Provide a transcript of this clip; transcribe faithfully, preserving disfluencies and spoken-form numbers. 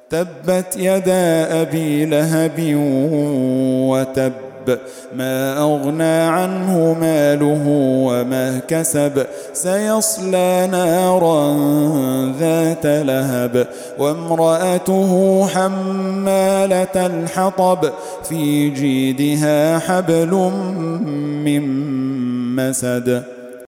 تبت يدا أبي لهب وتب ما أغنى عنه ماله وما كسب سيصلى نارا ذات لهب وامرأته حمالة الحطب في جيدها حبل من مسد